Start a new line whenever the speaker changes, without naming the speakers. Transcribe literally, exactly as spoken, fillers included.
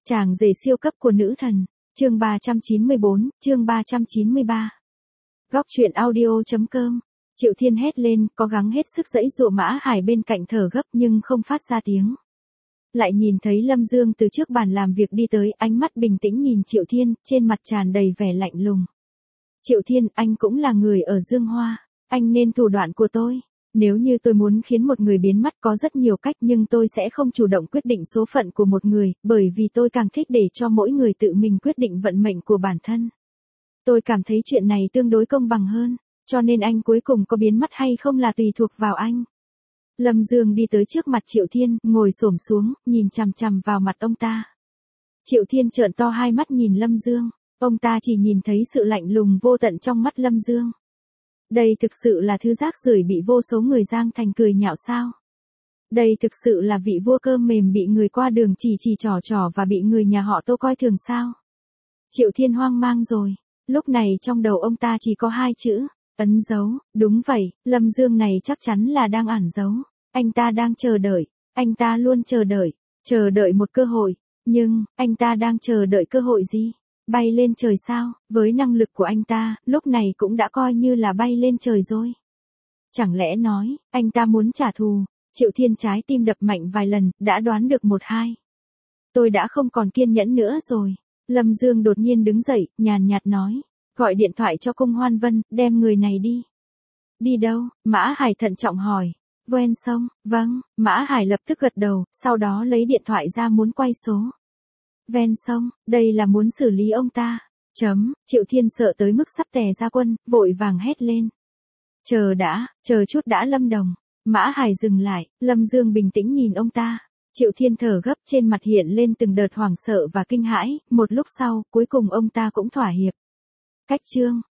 Chàng rể siêu cấp của nữ thần, chương ba trăm chín mươi bốn, chương ba trăm chín mươi ba. Góc truyện audio chấm com. Triệu Thiên hét lên, cố gắng hết sức giãy giụa. Mã Hải bên cạnh thở gấp nhưng không phát ra tiếng. Lại nhìn thấy Lâm Dương từ trước bàn làm việc đi tới, ánh mắt bình tĩnh nhìn Triệu Thiên, trên mặt tràn đầy vẻ lạnh lùng. Triệu Thiên, anh cũng là người ở Dương Hoa, anh nên thủ đoạn của tôi. Nếu như tôi muốn khiến một người biến mất có rất nhiều cách, nhưng tôi sẽ không chủ động quyết định số phận của một người, bởi vì tôi càng thích để cho mỗi người tự mình quyết định vận mệnh của bản thân. Tôi cảm thấy chuyện này tương đối công bằng hơn, cho nên anh cuối cùng có biến mất hay không là tùy thuộc vào anh. Lâm Dương đi tới trước mặt Triệu Thiên, ngồi xổm xuống, nhìn chằm chằm vào mặt ông ta. Triệu Thiên trợn to hai mắt nhìn Lâm Dương, ông ta chỉ nhìn thấy sự lạnh lùng vô tận trong mắt Lâm Dương. Đây thực sự là thứ rác rưởi bị vô số người giang thành cười nhạo sao? Đây thực sự là vị vua cơm mềm bị người qua đường chỉ chỉ trò trò và bị người nhà họ Tô coi thường sao? Triệu Thiên hoang mang rồi, lúc này trong đầu ông ta chỉ có hai chữ, ẩn giấu. Đúng vậy, Lâm Dương này chắc chắn là đang ẩn giấu, anh ta đang chờ đợi, anh ta luôn chờ đợi, chờ đợi một cơ hội, nhưng, anh ta đang chờ đợi cơ hội gì? Bay lên trời sao? Với năng lực của anh ta, lúc này cũng đã coi như là bay lên trời rồi. Chẳng lẽ nói, anh ta muốn trả thù? Triệu Thiên trái tim đập mạnh vài lần, đã đoán được một hai. Tôi đã không còn kiên nhẫn nữa rồi. Lâm Dương đột nhiên đứng dậy, nhàn nhạt nói, gọi điện thoại cho Cung Hoan Vân, đem người này đi. Đi đâu? Mã Hải thận trọng hỏi. Ven sông. Vâng, Mã Hải lập tức gật đầu, sau đó lấy điện thoại ra muốn quay số. Ven sông, đây là muốn xử lý ông ta. Chấm, Triệu Thiên sợ tới mức sắp tè ra quân, vội vàng hét lên. Chờ đã, chờ chút đã Lâm Đồng. Mã Hải dừng lại, Lâm Dương bình tĩnh nhìn ông ta. Triệu Thiên thở gấp, trên mặt hiện lên từng đợt hoảng sợ và kinh hãi, một lúc sau, cuối cùng ông ta cũng thỏa hiệp. Cách chương,